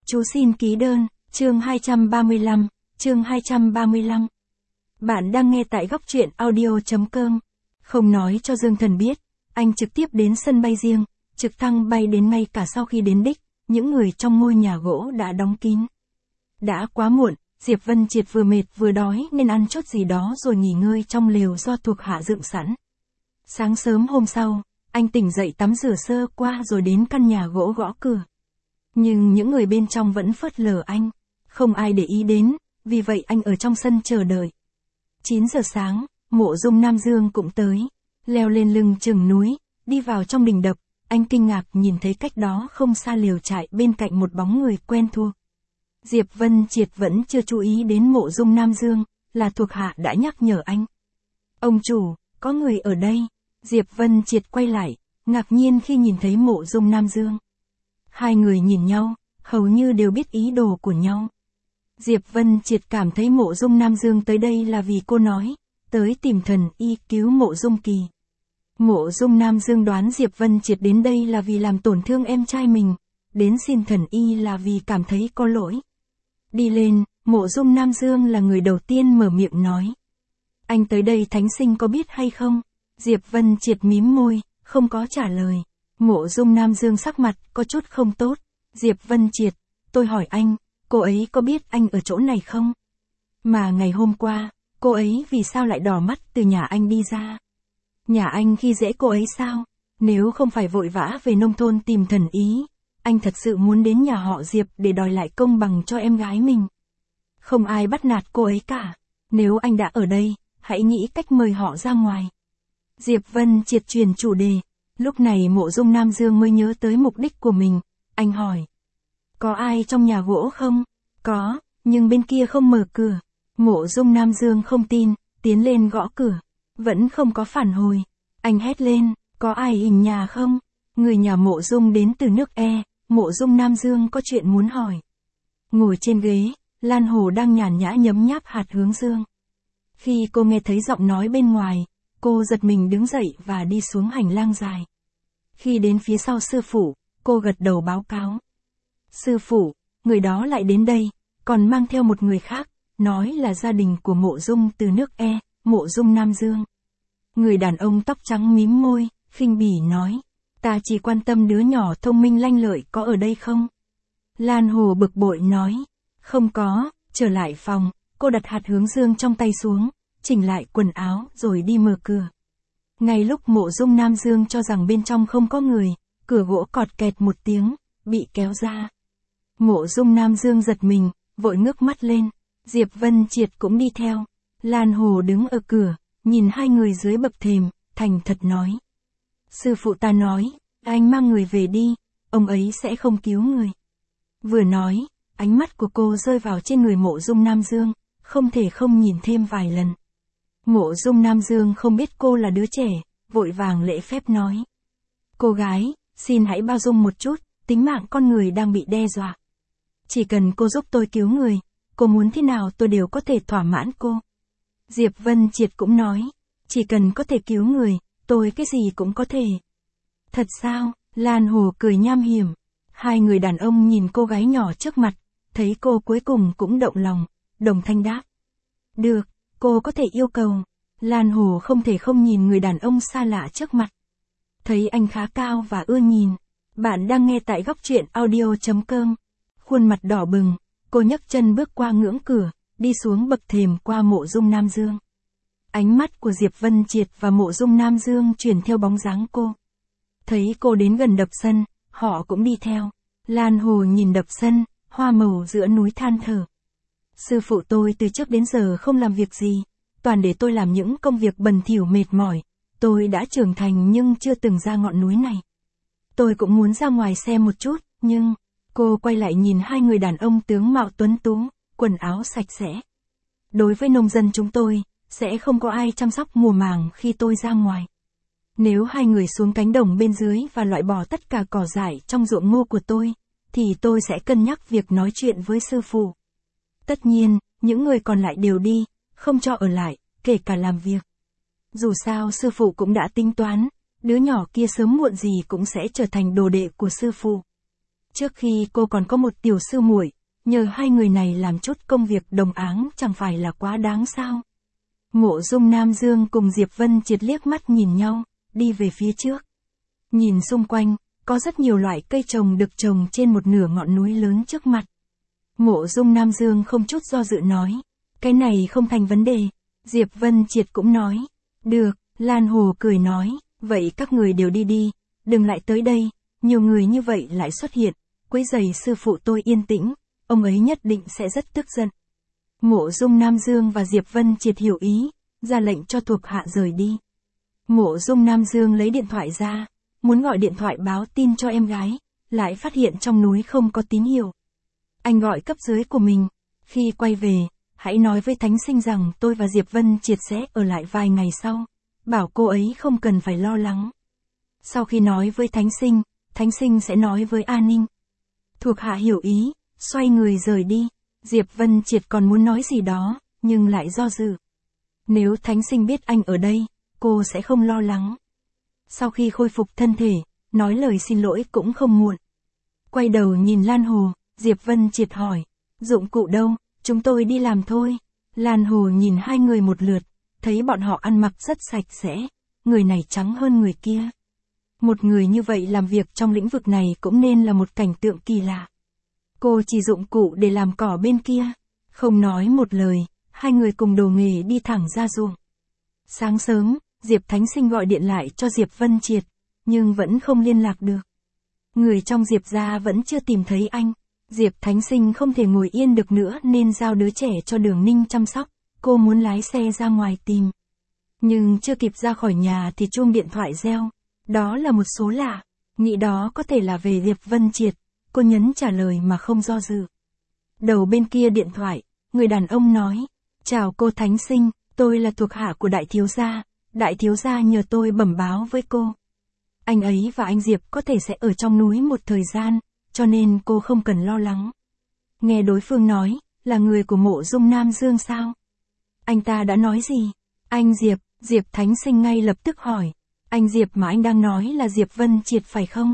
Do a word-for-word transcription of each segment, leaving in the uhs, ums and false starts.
Chú xin ký đơn, chương hai trăm ba mươi lăm, chương hai trăm ba mươi lăm. Bạn đang nghe tại góc truyện audio chấm com. Không nói cho Dương Thần biết, anh trực tiếp đến sân bay riêng, trực thăng bay đến ngay cả sau khi đến đích, những người trong ngôi nhà gỗ đã đóng kín. Đã quá muộn, Diệp Vân Triệt vừa mệt vừa đói nên ăn chút gì đó rồi nghỉ ngơi trong lều do thuộc hạ dựng sẵn. Sáng sớm hôm sau, anh tỉnh dậy tắm rửa sơ qua rồi đến căn nhà gỗ gõ cửa. Nhưng những người bên trong vẫn phớt lờ anh, không ai để ý đến, vì vậy anh ở trong sân chờ đợi. chín giờ sáng, Mộ Dung Nam Dương cũng tới, leo lên lưng chừng núi, đi vào trong đình đập, anh kinh ngạc nhìn thấy cách đó không xa lều trại bên cạnh một bóng người quen thuộc. Diệp Vân Triệt vẫn chưa chú ý đến Mộ Dung Nam Dương, là thuộc hạ đã nhắc nhở anh. Ông chủ, có người ở đây. Diệp Vân Triệt quay lại, ngạc nhiên khi nhìn thấy Mộ Dung Nam Dương. Hai người nhìn nhau, hầu như đều biết ý đồ của nhau. Diệp Vân Triệt cảm thấy Mộ Dung Nam Dương tới đây là vì cô nói, tới tìm thần y cứu Mộ Dung Kỳ. Mộ Dung Nam Dương đoán Diệp Vân Triệt đến đây là vì làm tổn thương em trai mình, đến xin thần y là vì cảm thấy có lỗi. Đi lên, Mộ Dung Nam Dương là người đầu tiên mở miệng nói. Anh tới đây Thánh Sinh có biết hay không? Diệp Vân Triệt mím môi, không có trả lời. Mộ Dung Nam Dương sắc mặt có chút không tốt. Diệp Vân Triệt, tôi hỏi anh, cô ấy có biết anh ở chỗ này không? Mà ngày hôm qua, cô ấy vì sao lại đỏ mắt từ nhà anh đi ra? Nhà anh khi dễ cô ấy sao? Nếu không phải vội vã về nông thôn tìm thần ý, anh thật sự muốn đến nhà họ Diệp để đòi lại công bằng cho em gái mình. Không ai bắt nạt cô ấy cả. Nếu anh đã ở đây, hãy nghĩ cách mời họ ra ngoài. Diệp Vân Triệt truyền chủ đề. Lúc này Mộ Dung Nam Dương mới nhớ tới mục đích của mình. Anh hỏi. Có ai trong nhà gỗ không? Có, nhưng bên kia không mở cửa. Mộ Dung Nam Dương không tin, tiến lên gõ cửa. Vẫn không có phản hồi. Anh hét lên, có ai ìm nhà không? Người nhà Mộ Dung đến từ nước E, Mộ Dung Nam Dương có chuyện muốn hỏi. Ngồi trên ghế, Lan Hồ đang nhàn nhã nhấm nháp hạt hướng dương. Khi cô nghe thấy giọng nói bên ngoài, cô giật mình đứng dậy và đi xuống hành lang dài. Khi đến phía sau sư phụ, cô gật đầu báo cáo. Sư phụ, người đó lại đến đây, còn mang theo một người khác, nói là gia đình của Mộ Dung từ nước E, Mộ Dung Nam Dương. Người đàn ông tóc trắng mím môi, khinh bỉ nói, ta chỉ quan tâm đứa nhỏ thông minh lanh lợi có ở đây không? Lan Hồ bực bội nói, không có, trở lại phòng, cô đặt hạt hướng dương trong tay xuống, chỉnh lại quần áo rồi đi mở cửa. Ngay lúc Mộ Dung Nam Dương cho rằng bên trong không có người, cửa gỗ cọt kẹt một tiếng, bị kéo ra. Mộ Dung Nam Dương giật mình, vội ngước mắt lên, Diệp Vân Triệt cũng đi theo. Lan Hồ đứng ở cửa, nhìn hai người dưới bậc thềm, thành thật nói. Sư phụ ta nói, anh mang người về đi, ông ấy sẽ không cứu người. Vừa nói, ánh mắt của cô rơi vào trên người Mộ Dung Nam Dương, không thể không nhìn thêm vài lần. Mộ Dung Nam Dương không biết cô là đứa trẻ, vội vàng lễ phép nói. Cô gái, xin hãy bao dung một chút, tính mạng con người đang bị đe dọa. Chỉ cần cô giúp tôi cứu người, cô muốn thế nào tôi đều có thể thỏa mãn cô. Diệp Vân Triệt cũng nói, chỉ cần có thể cứu người, tôi cái gì cũng có thể. Thật sao? Lan Hồ cười nham hiểm. Hai người đàn ông nhìn cô gái nhỏ trước mặt, thấy cô cuối cùng cũng động lòng, đồng thanh đáp. Được, cô có thể yêu cầu. Lan Hồ không thể không nhìn người đàn ông xa lạ trước mặt. Thấy anh khá cao và ưa nhìn. Bạn đang nghe tại góc truyện audio chấm com. Khuôn mặt đỏ bừng, cô nhấc chân bước qua ngưỡng cửa, đi xuống bậc thềm qua Mộ Dung Nam Dương. Ánh mắt của Diệp Vân Triệt và Mộ Dung Nam Dương chuyển theo bóng dáng cô. Thấy cô đến gần đập sân, họ cũng đi theo. Lan Hồ nhìn đập sân, hoa màu giữa núi than thở. Sư phụ tôi từ trước đến giờ không làm việc gì, toàn để tôi làm những công việc bẩn thỉu mệt mỏi. Tôi đã trưởng thành nhưng chưa từng ra ngọn núi này. Tôi cũng muốn ra ngoài xem một chút, nhưng... Cô quay lại nhìn hai người đàn ông tướng mạo tuấn tú, quần áo sạch sẽ. Đối với nông dân chúng tôi, sẽ không có ai chăm sóc mùa màng khi tôi ra ngoài. Nếu hai người xuống cánh đồng bên dưới và loại bỏ tất cả cỏ dại trong ruộng ngô của tôi, thì tôi sẽ cân nhắc việc nói chuyện với sư phụ. Tất nhiên, những người còn lại đều đi, không cho ở lại, kể cả làm việc. Dù sao sư phụ cũng đã tính toán, đứa nhỏ kia sớm muộn gì cũng sẽ trở thành đồ đệ của sư phụ. Trước khi cô còn có một tiểu sư muội, nhờ hai người này làm chút công việc đồng áng chẳng phải là quá đáng sao? Mộ Dung Nam Dương cùng Diệp Vân Triệt liếc mắt nhìn nhau, đi về phía trước. Nhìn xung quanh, có rất nhiều loại cây trồng được trồng trên một nửa ngọn núi lớn trước mặt. Mộ Dung Nam Dương không chút do dự nói, cái này không thành vấn đề. Diệp Vân Triệt cũng nói, được. Lan Hồ cười nói, vậy các người đều đi đi, đừng lại tới đây, nhiều người như vậy lại xuất hiện, quấy rầy sư phụ tôi yên tĩnh, ông ấy nhất định sẽ rất tức giận. Mộ Dung Nam Dương và Diệp Vân Triệt hiểu ý, ra lệnh cho thuộc hạ rời đi. Mộ Dung Nam Dương lấy điện thoại ra, muốn gọi điện thoại báo tin cho em gái, lại phát hiện trong núi không có tín hiệu. Anh gọi cấp dưới của mình, khi quay về, hãy nói với Thánh Sinh rằng tôi và Diệp Vân Triệt sẽ ở lại vài ngày sau, bảo cô ấy không cần phải lo lắng. Sau khi nói với Thánh Sinh, Thánh Sinh sẽ nói với An Ninh. Thuộc hạ hiểu ý, xoay người rời đi. Diệp Vân Triệt còn muốn nói gì đó, nhưng lại do dự. Nếu Thánh Sinh biết anh ở đây, cô sẽ không lo lắng. Sau khi khôi phục thân thể, nói lời xin lỗi cũng không muộn. Quay đầu nhìn Lan Hồ, Diệp Vân Triệt hỏi, dụng cụ đâu, chúng tôi đi làm thôi. Lan Hồ nhìn hai người một lượt, thấy bọn họ ăn mặc rất sạch sẽ, người này trắng hơn người kia. Một người như vậy làm việc trong lĩnh vực này cũng nên là một cảnh tượng kỳ lạ. Cô chỉ dụng cụ để làm cỏ bên kia. Không nói một lời, hai người cùng đồ nghề đi thẳng ra ruộng. Sáng sớm, Diệp Thánh Sinh gọi điện lại cho Diệp Vân Triệt, nhưng vẫn không liên lạc được. Người trong Diệp gia vẫn chưa tìm thấy anh. Diệp Thánh Sinh không thể ngồi yên được nữa nên giao đứa trẻ cho Đường Ninh chăm sóc. Cô muốn lái xe ra ngoài tìm. Nhưng chưa kịp ra khỏi nhà thì chuông điện thoại reo. Đó là một số lạ. Nghĩ đó có thể là về Diệp Vân Triệt. Cô nhấn trả lời mà không do dự. Đầu bên kia điện thoại, người đàn ông nói. Chào cô Thánh Sinh, tôi là thuộc hạ của đại thiếu gia. Đại thiếu gia nhờ tôi bẩm báo với cô. Anh ấy và anh Diệp có thể sẽ ở trong núi một thời gian, cho nên cô không cần lo lắng. Nghe đối phương nói, là người của Mộ Dung Nam Dương sao? Anh ta đã nói gì? Anh Diệp, Diệp Thánh Sinh ngay lập tức hỏi. Anh Diệp mà anh đang nói là Diệp Vân Triệt phải không?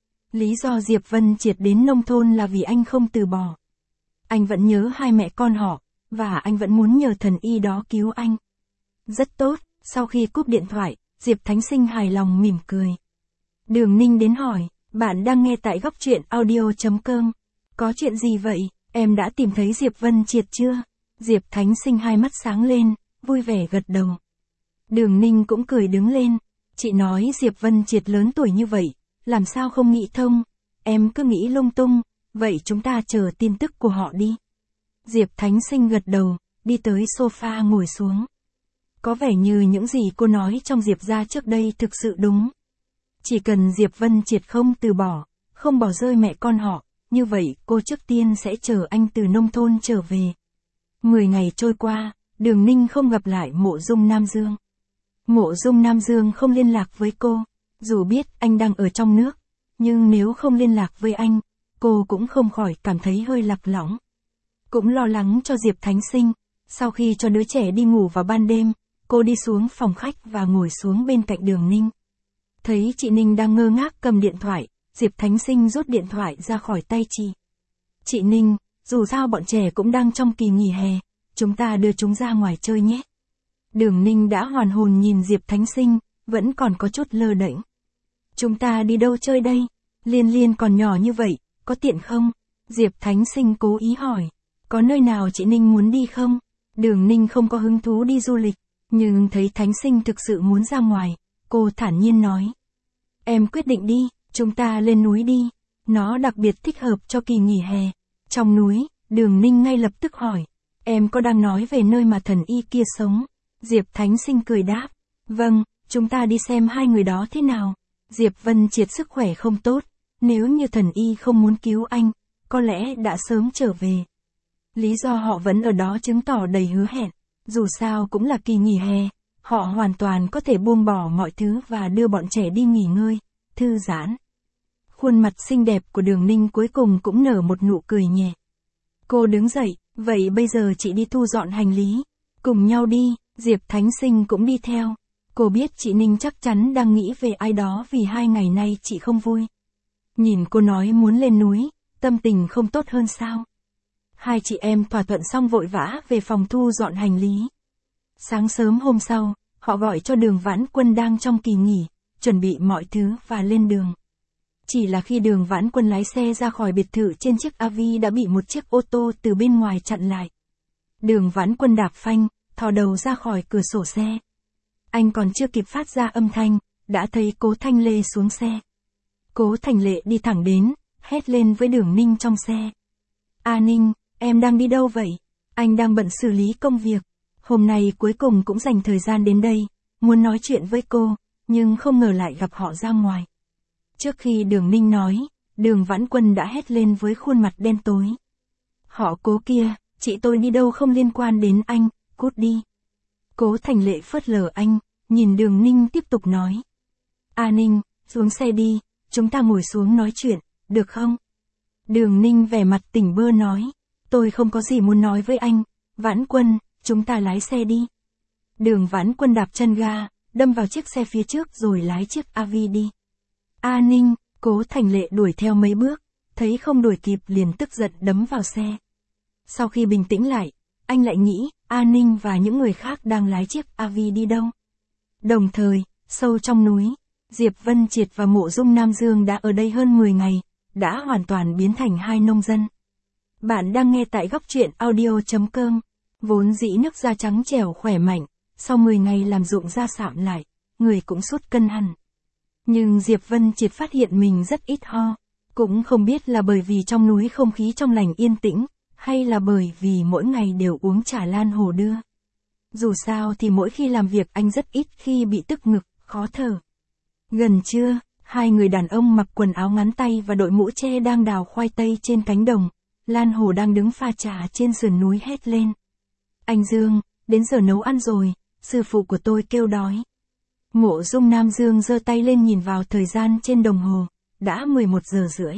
Lý do Diệp Vân Triệt đến nông thôn là vì anh không từ bỏ. Anh vẫn nhớ hai mẹ con họ, và anh vẫn muốn nhờ thần y đó cứu anh. Rất tốt, sau khi cúp điện thoại, Diệp Thánh Sinh hài lòng mỉm cười. Đường Ninh đến hỏi, bạn đang nghe tại góc truyện audio chấm com. Có chuyện gì vậy, em đã tìm thấy Diệp Vân Triệt chưa? Diệp Thánh Sinh hai mắt sáng lên, vui vẻ gật đầu. Đường Ninh cũng cười đứng lên. Chị nói Diệp Vân Triệt lớn tuổi như vậy, làm sao không nghĩ thông? Em cứ nghĩ lung tung, vậy chúng ta chờ tin tức của họ đi. Diệp Thánh Sinh gật đầu, đi tới sofa ngồi xuống. Có vẻ như những gì cô nói trong Diệp gia trước đây thực sự đúng. Chỉ cần Diệp Vân Triệt không từ bỏ, không bỏ rơi mẹ con họ, như vậy cô trước tiên sẽ chờ anh từ nông thôn trở về. Mười ngày trôi qua, Đường Ninh không gặp lại Mộ Dung Nam Dương. Mộ Dung Nam Dương không liên lạc với cô, dù biết anh đang ở trong nước, nhưng nếu không liên lạc với anh, cô cũng không khỏi cảm thấy hơi lạc lõng. Cũng lo lắng cho Diệp Thánh Sinh, sau khi cho đứa trẻ đi ngủ vào ban đêm, cô đi xuống phòng khách và ngồi xuống bên cạnh Đường Ninh. Thấy chị Ninh đang ngơ ngác cầm điện thoại, Diệp Thánh Sinh rút điện thoại ra khỏi tay chị. Chị Ninh, dù sao bọn trẻ cũng đang trong kỳ nghỉ hè, chúng ta đưa chúng ra ngoài chơi nhé. Đường Ninh đã hoàn hồn nhìn Diệp Thánh Sinh, vẫn còn có chút lơ đễnh. Chúng ta đi đâu chơi đây? Liên Liên còn nhỏ như vậy, có tiện không? Diệp Thánh Sinh cố ý hỏi. Có nơi nào chị Ninh muốn đi không? Đường Ninh không có hứng thú đi du lịch, nhưng thấy Thánh Sinh thực sự muốn ra ngoài, cô thản nhiên nói. Em quyết định đi, chúng ta lên núi đi. Nó đặc biệt thích hợp cho kỳ nghỉ hè. Trong núi, Đường Ninh ngay lập tức hỏi. Em có đang nói về nơi mà thần y kia sống? Diệp Thánh Sinh cười đáp. Vâng, chúng ta đi xem hai người đó thế nào. Diệp Vân Triệt sức khỏe không tốt, nếu như thần y không muốn cứu anh, có lẽ đã sớm trở về. Lý do họ vẫn ở đó chứng tỏ đầy hứa hẹn. Dù sao cũng là kỳ nghỉ hè, họ hoàn toàn có thể buông bỏ mọi thứ và đưa bọn trẻ đi nghỉ ngơi, thư giãn. Khuôn mặt xinh đẹp của Đường Ninh cuối cùng cũng nở một nụ cười nhẹ. Cô đứng dậy, vậy bây giờ chị đi thu dọn hành lý. Cùng nhau đi, Diệp Thánh Sinh cũng đi theo. Cô biết chị Ninh chắc chắn đang nghĩ về ai đó vì hai ngày nay chị không vui. Nhìn cô nói muốn lên núi, tâm tình không tốt hơn sao? Hai chị em thỏa thuận xong vội vã về phòng thu dọn hành lý. Sáng sớm hôm sau, họ gọi cho Đường Vãn Quân đang trong kỳ nghỉ, chuẩn bị mọi thứ và lên đường. Chỉ là khi Đường Vãn Quân lái xe ra khỏi biệt thự trên chiếc a vê đã bị một chiếc ô tô từ bên ngoài chặn lại. Đường Vãn Quân đạp phanh, thò đầu ra khỏi cửa sổ xe. Anh còn chưa kịp phát ra âm thanh, đã thấy Cố Thanh Lê xuống xe. Cố Thành Lệ đi thẳng đến, hét lên với Đường Ninh trong xe. A Ninh, em đang đi đâu vậy? Anh đang bận xử lý công việc. Hôm nay cuối cùng cũng dành thời gian đến đây, muốn nói chuyện với cô, nhưng không ngờ lại gặp họ ra ngoài. Trước khi Đường Ninh nói, Đường Vãn Quân đã hét lên với khuôn mặt đen tối. Họ Cố kia, chị tôi đi đâu không liên quan đến anh, cút đi. Cố Thành Lệ phớt lờ anh, nhìn Đường Ninh tiếp tục nói. A Ninh, xuống xe đi, chúng ta ngồi xuống nói chuyện, được không? Đường Ninh vẻ mặt tỉnh bơ nói. Tôi không có gì muốn nói với anh, Vãn Quân, chúng ta lái xe đi. Đường Vãn Quân đạp chân ga, đâm vào chiếc xe phía trước rồi lái chiếc a vê đi. A Ninh, Cố Thành Lệ đuổi theo mấy bước, thấy không đuổi kịp liền tức giận đấm vào xe. Sau khi bình tĩnh lại, anh lại nghĩ, A Ninh và những người khác đang lái chiếc a vê đi đâu. Đồng thời, sâu trong núi, Diệp Vân Triệt và Mộ Dung Nam Dương đã ở đây hơn mười ngày, đã hoàn toàn biến thành hai nông dân. Bạn đang nghe tại góc truyện audio chấm com. Vốn dĩ nước da trắng trẻo khỏe mạnh, sau mười ngày làm ruộng da sạm lại, người cũng sút cân hẳn. Nhưng Diệp Vân Triệt phát hiện mình rất ít ho, cũng không biết là bởi vì trong núi không khí trong lành yên tĩnh, hay là bởi vì mỗi ngày đều uống trà Lan Hồ đưa. Dù sao thì mỗi khi làm việc anh rất ít khi bị tức ngực, khó thở. Gần trưa, hai người đàn ông mặc quần áo ngắn tay và đội mũ che đang đào khoai tây trên cánh đồng. Lan Hồ đang đứng pha trà trên sườn núi hét lên. Anh Dương, đến giờ nấu ăn rồi, sư phụ của tôi kêu đói. Mộ Dung Nam Dương giơ tay lên nhìn vào thời gian trên đồng hồ, đã mười một giờ rưỡi.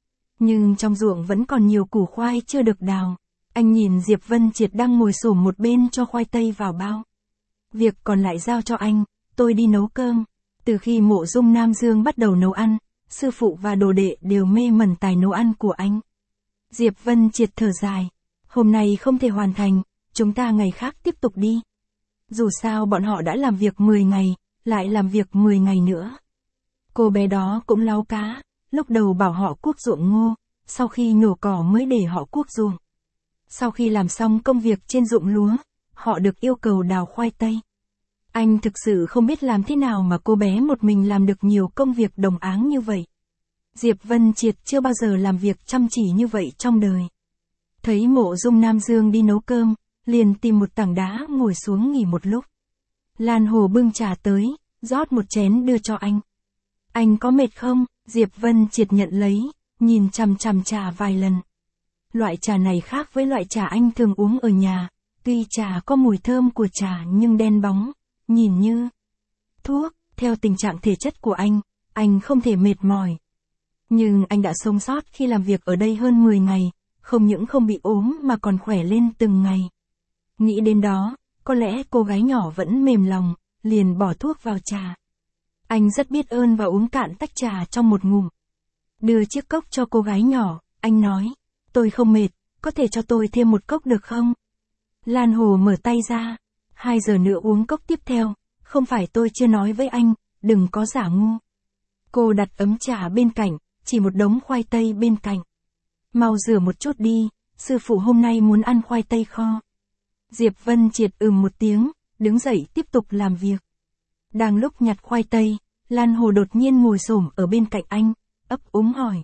Nhưng trong ruộng vẫn còn nhiều củ khoai chưa được đào. Anh nhìn Diệp Vân Triệt đang ngồi xổm một bên cho khoai tây vào bao. Việc còn lại giao cho anh, tôi đi nấu cơm. Từ khi Mộ Dung Nam Dương bắt đầu nấu ăn, sư phụ và đồ đệ đều mê mẩn tài nấu ăn của anh. Diệp Vân Triệt thở dài. Hôm nay không thể hoàn thành, chúng ta ngày khác tiếp tục đi. Dù sao bọn họ đã làm việc mười ngày, lại làm việc mười ngày nữa. Cô bé đó cũng láu cá, lúc đầu bảo họ cuốc ruộng ngô, sau khi nhổ cỏ mới để họ cuốc ruộng. Sau khi làm xong công việc trên ruộng lúa, họ được yêu cầu đào khoai tây. Anh thực sự không biết làm thế nào mà cô bé một mình làm được nhiều công việc đồng áng như vậy. Diệp Vân Triệt chưa bao giờ làm việc chăm chỉ như vậy trong đời. Thấy Mộ Dung Nam Dương đi nấu cơm, liền tìm một tảng đá ngồi xuống nghỉ một lúc. Lan Hồ bưng trà tới, rót một chén đưa cho anh. Anh có mệt không? Diệp Vân Triệt nhận lấy, nhìn chằm chằm trà vài lần. Loại trà này khác với loại trà anh thường uống ở nhà, tuy trà có mùi thơm của trà nhưng đen bóng, nhìn như thuốc. Theo tình trạng thể chất của anh, anh không thể mệt mỏi. Nhưng anh đã sống sót khi làm việc ở đây hơn mười ngày, không những không bị ốm mà còn khỏe lên từng ngày. Nghĩ đến đó, có lẽ cô gái nhỏ vẫn mềm lòng, liền bỏ thuốc vào trà. Anh rất biết ơn và uống cạn tách trà trong một ngụm. Đưa chiếc cốc cho cô gái nhỏ, anh nói, tôi không mệt, có thể cho tôi thêm một cốc được không? Lan Hồ mở tay ra, hai giờ nữa uống cốc tiếp theo, không phải tôi chưa nói với anh, đừng có giả ngu. Cô đặt ấm trà bên cạnh, chỉ một đống khoai tây bên cạnh. Mau rửa một chút đi, sư phụ hôm nay muốn ăn khoai tây kho. Diệp Vân Triệt ừm một tiếng, đứng dậy tiếp tục làm việc. Đang lúc nhặt khoai tây, Lan Hồ đột nhiên ngồi xổm ở bên cạnh anh, ấp úng hỏi.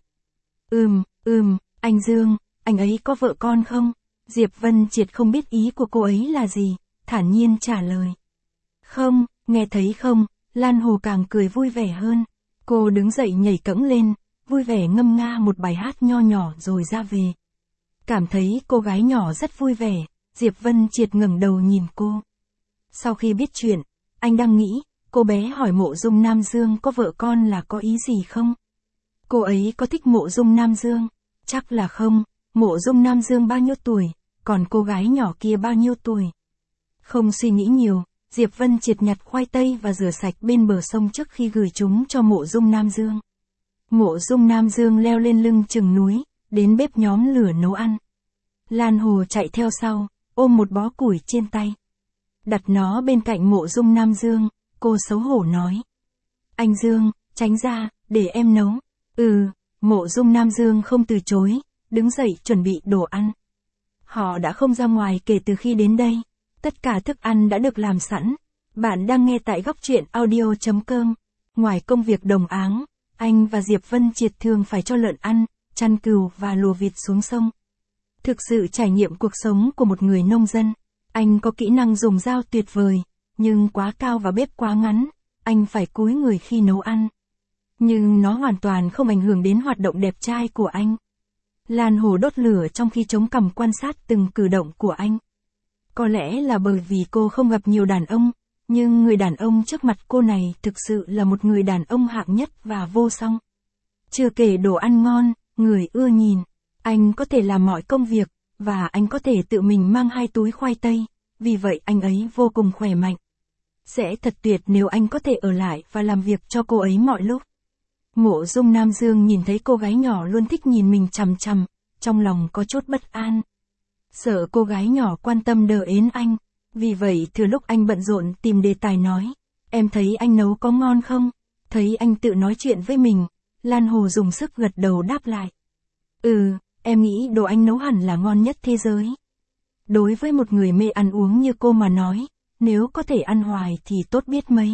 Ừm, ừm, anh Dương, anh ấy có vợ con không? Diệp Vân Triệt không biết ý của cô ấy là gì, thản nhiên trả lời. Không, nghe thấy không, Lan Hồ càng cười vui vẻ hơn. Cô đứng dậy nhảy cẫng lên, vui vẻ ngâm nga một bài hát nho nhỏ rồi ra về. Cảm thấy cô gái nhỏ rất vui vẻ, Diệp Vân Triệt ngẩng đầu nhìn cô. Sau khi biết chuyện, anh đang nghĩ, cô bé hỏi Mộ Dung Nam Dương có vợ con là có ý gì không? Cô ấy có thích Mộ Dung Nam Dương? Chắc là không, Mộ Dung Nam Dương bao nhiêu tuổi, còn cô gái nhỏ kia bao nhiêu tuổi? Không suy nghĩ nhiều, Diệp Vân Triệt nhặt khoai tây và rửa sạch bên bờ sông trước khi gửi chúng cho Mộ Dung Nam Dương. Mộ Dung Nam Dương leo lên lưng chừng núi, đến bếp nhóm lửa nấu ăn. Lan Hồ chạy theo sau, ôm một bó củi trên tay. Đặt nó bên cạnh Mộ Dung Nam Dương, cô xấu hổ nói. Anh Dương, tránh ra, để em nấu. Ừ, Mộ Dung Nam Dương không từ chối, đứng dậy chuẩn bị đồ ăn. Họ đã không ra ngoài kể từ khi đến đây. Tất cả thức ăn đã được làm sẵn. Bạn đang nghe tại góc truyện audio.com. Ngoài công việc đồng áng, anh và Diệp Vân Triệt thường phải cho lợn ăn, chăn cừu và lùa vịt xuống sông. Thực sự trải nghiệm cuộc sống của một người nông dân. Anh có kỹ năng dùng dao tuyệt vời, nhưng quá cao và bếp quá ngắn, anh phải cúi người khi nấu ăn. Nhưng nó hoàn toàn không ảnh hưởng đến hoạt động đẹp trai của anh. Lan Hồ đốt lửa trong khi chống cằm quan sát từng cử động của anh. Có lẽ là bởi vì cô không gặp nhiều đàn ông, nhưng người đàn ông trước mặt cô này thực sự là một người đàn ông hạng nhất và vô song. Chưa kể đồ ăn ngon, người ưa nhìn, anh có thể làm mọi công việc, và anh có thể tự mình mang hai túi khoai tây, vì vậy anh ấy vô cùng khỏe mạnh. Sẽ thật tuyệt nếu anh có thể ở lại và làm việc cho cô ấy mọi lúc. Mộ Dung Nam Dương nhìn thấy cô gái nhỏ luôn thích nhìn mình chằm chằm, trong lòng có chút bất an. Sợ cô gái nhỏ quan tâm đờ ến anh, vì vậy thừa lúc anh bận rộn tìm đề tài nói, em thấy anh nấu có ngon không? Thấy anh tự nói chuyện với mình, Lan Hồ dùng sức gật đầu đáp lại. Ừ, em nghĩ đồ anh nấu hẳn là ngon nhất thế giới. Đối với một người mê ăn uống như cô mà nói, nếu có thể ăn hoài thì tốt biết mấy.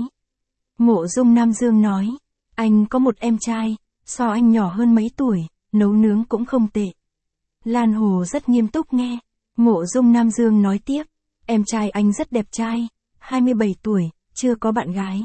Mộ Dung Nam Dương nói, anh có một em trai, so anh nhỏ hơn mấy tuổi, nấu nướng cũng không tệ. Lan Hồ rất nghiêm túc nghe. Mộ Dung Nam Dương nói tiếp, em trai anh rất đẹp trai, hai mươi bảy tuổi, chưa có bạn gái.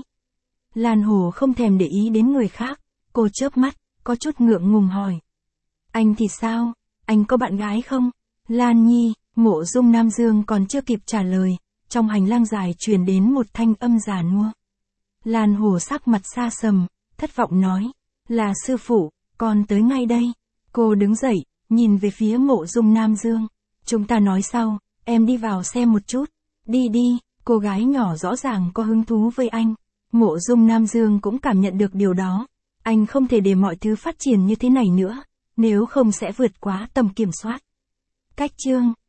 Lan Hồ không thèm để ý đến người khác, cô chớp mắt, có chút ngượng ngùng hỏi. Anh thì sao, anh có bạn gái không? Lan Nhi, Mộ Dung Nam Dương còn chưa kịp trả lời, trong hành lang dài truyền đến một thanh âm già nua. Lan Hồ sắc mặt xa sầm, thất vọng nói, là sư phụ, con tới ngay đây. Cô đứng dậy, nhìn về phía Mộ Dung Nam Dương. Chúng ta nói sau, em đi vào xem một chút. Đi đi, cô gái nhỏ rõ ràng có hứng thú với anh. Mộ Dung Nam Dương cũng cảm nhận được điều đó. Anh không thể để mọi thứ phát triển như thế này nữa, nếu không sẽ vượt quá tầm kiểm soát. Cách chương